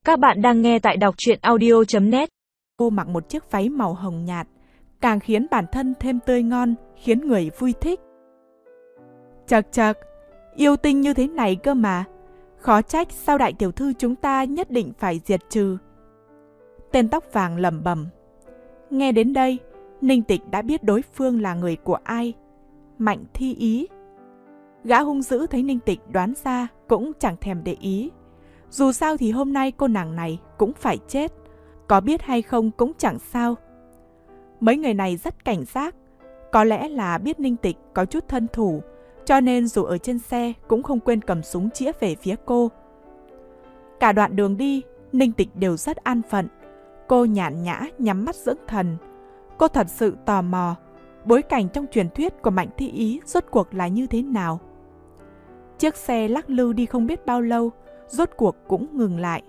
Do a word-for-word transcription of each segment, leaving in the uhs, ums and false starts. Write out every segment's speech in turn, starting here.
Các bạn đang nghe tại đọc truyện audio chấm net. Cô mặc một chiếc váy màu hồng nhạt, càng khiến bản thân thêm tươi ngon, khiến người vui thích. Chật chật, yêu tinh như thế này cơ mà. Khó trách sao đại tiểu thư chúng ta nhất định phải diệt trừ. Tên tóc vàng lẩm bẩm. Nghe đến đây, Ninh Tịch đã biết đối phương là người của ai. Mạnh Thi Ý. Gã hung dữ thấy Ninh Tịch đoán ra cũng chẳng thèm để ý. Dù sao thì hôm nay cô nàng này cũng phải chết. Có biết hay không cũng chẳng sao. Mấy người này rất cảnh giác. Có lẽ là biết Ninh Tịch có chút thân thủ, cho nên dù ở trên xe cũng không quên cầm súng chĩa về phía cô. Cả đoạn đường đi, Ninh Tịch đều rất an phận. Cô nhàn nhã nhắm mắt dưỡng thần. Cô thật sự tò mò bối cảnh trong truyền thuyết của Mạnh Thi Ý rốt cuộc là như thế nào. Chiếc xe lắc lư đi không biết bao lâu, rốt cuộc cũng ngừng lại.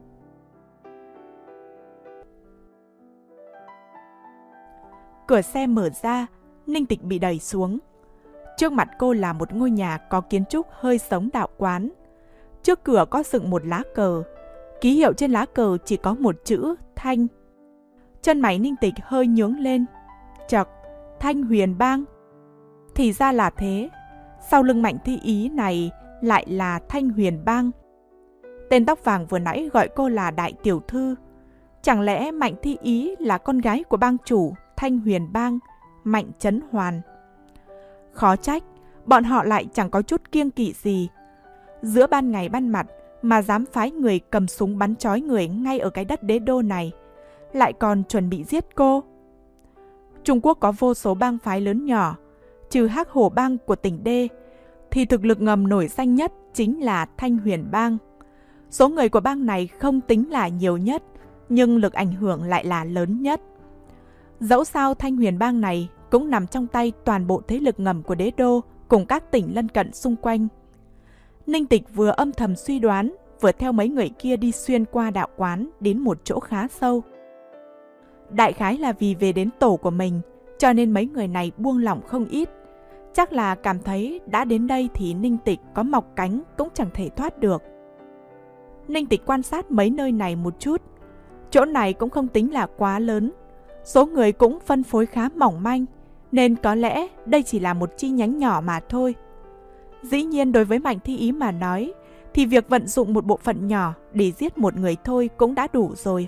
Cửa xe mở ra, Ninh Tịch bị đẩy xuống. Trước mặt cô là một ngôi nhà có kiến trúc hơi sống đạo quán. Trước cửa có dựng một lá cờ. Ký hiệu trên lá cờ chỉ có một chữ Thanh. Chân mày Ninh Tịch hơi nhướng lên. Chật, Thanh Huyền Bang. Thì ra là thế. Sau lưng Mạnh Thi Ý này lại là Thanh Huyền Bang. Tên tóc vàng vừa nãy gọi cô là đại tiểu thư. Chẳng lẽ Mạnh Thi Ý là con gái của bang chủ Thanh Huyền Bang, Mạnh Chấn Hoàn? Khó trách, bọn họ lại chẳng có chút kiêng kỵ gì. Giữa ban ngày ban mặt mà dám phái người cầm súng bắn trói người ngay ở cái đất đế đô này, lại còn chuẩn bị giết cô. Trung Quốc có vô số bang phái lớn nhỏ, trừ Hắc Hổ Bang của tỉnh D, thì thực lực ngầm nổi danh nhất chính là Thanh Huyền Bang. Số người của bang này không tính là nhiều nhất, nhưng lực ảnh hưởng lại là lớn nhất. Dẫu sao Thanh Huyền Bang này cũng nằm trong tay toàn bộ thế lực ngầm của đế đô cùng các tỉnh lân cận xung quanh. Ninh Tịch vừa âm thầm suy đoán, vừa theo mấy người kia đi xuyên qua đạo quán đến một chỗ khá sâu. Đại khái là vì về đến tổ của mình, cho nên mấy người này buông lỏng không ít. Chắc là cảm thấy đã đến đây thì Ninh Tịch có mọc cánh cũng chẳng thể thoát được. Ninh Tịch quan sát mấy nơi này một chút. Chỗ này cũng không tính là quá lớn. Số người cũng phân phối khá mỏng manh, nên có lẽ đây chỉ là một chi nhánh nhỏ mà thôi. Dĩ nhiên đối với Mạnh Thi Ý mà nói, thì việc vận dụng một bộ phận nhỏ để giết một người thôi cũng đã đủ rồi.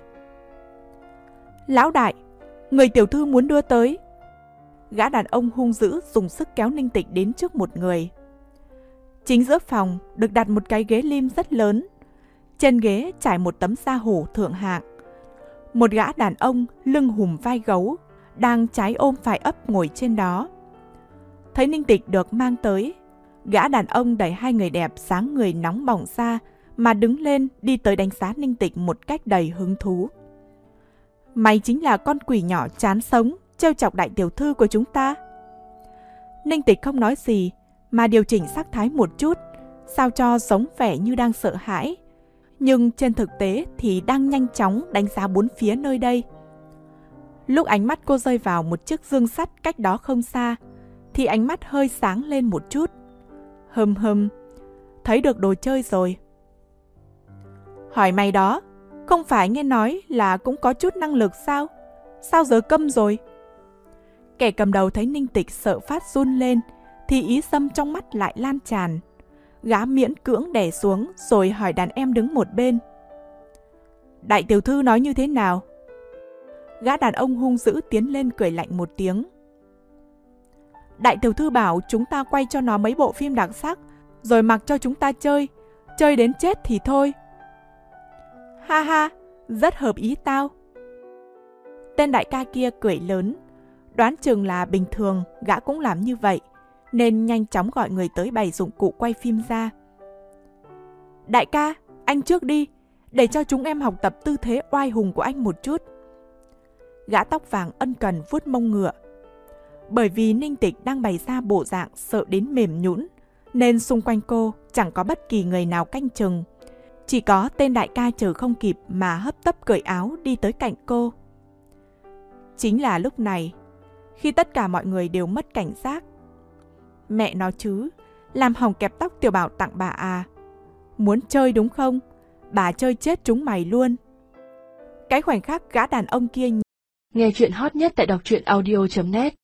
Lão đại, người tiểu thư muốn đưa tới. Gã đàn ông hung dữ dùng sức kéo Ninh Tịch đến trước một người. Chính giữa phòng được đặt một cái ghế lim rất lớn. Trên ghế trải một tấm da hổ thượng hạng. Một gã đàn ông lưng hùm vai gấu, đang trái ôm phải ấp ngồi trên đó. Thấy Ninh Tịch được mang tới, gã đàn ông đẩy hai người đẹp dáng người nóng bỏng ra mà đứng lên đi tới đánh giá Ninh Tịch một cách đầy hứng thú. Mày chính là con quỷ nhỏ chán sống, trêu chọc đại tiểu thư của chúng ta. Ninh Tịch không nói gì, mà điều chỉnh sắc thái một chút, sao cho giống vẻ như đang sợ hãi. Nhưng trên thực tế thì đang nhanh chóng đánh giá bốn phía nơi đây. Lúc ánh mắt cô rơi vào một chiếc dương sắt cách đó không xa, thì ánh mắt hơi sáng lên một chút. Hừm hừm, thấy được đồ chơi rồi. Hỏi mày đó, không phải nghe nói là cũng có chút năng lực sao? Sao giờ câm rồi? Kẻ cầm đầu thấy Ninh Tịch sợ phát run lên, thì ý xâm trong mắt lại lan tràn. Gã miễn cưỡng đè xuống rồi hỏi đàn em đứng một bên. Đại tiểu thư nói như thế nào? Gã đàn ông hung dữ tiến lên cười lạnh một tiếng. Đại tiểu thư bảo chúng ta quay cho nó mấy bộ phim đặc sắc, rồi mặc cho chúng ta chơi, chơi đến chết thì thôi. Ha ha, rất hợp ý tao. Tên đại ca kia cười lớn. Đoán chừng là bình thường gã cũng làm như vậy, nên nhanh chóng gọi người tới bày dụng cụ quay phim ra. Đại ca, anh trước đi, để cho chúng em học tập tư thế oai hùng của anh một chút. Gã tóc vàng ân cần vuốt mông ngựa. Bởi vì Ninh Tịch đang bày ra bộ dạng sợ đến mềm nhũn, nên xung quanh cô chẳng có bất kỳ người nào canh chừng. Chỉ có tên đại ca chờ không kịp mà hấp tấp cởi áo đi tới cạnh cô. Chính là lúc này, khi tất cả mọi người đều mất cảnh giác. Mẹ nó chứ, làm hỏng kẹp tóc tiểu bảo tặng bà à. Muốn chơi đúng không? bà chơi chết chúng mày luôn. Cái khoảnh khắc gã đàn ông kia nghe chuyện hot nhất tại đọc truyện audio chấm net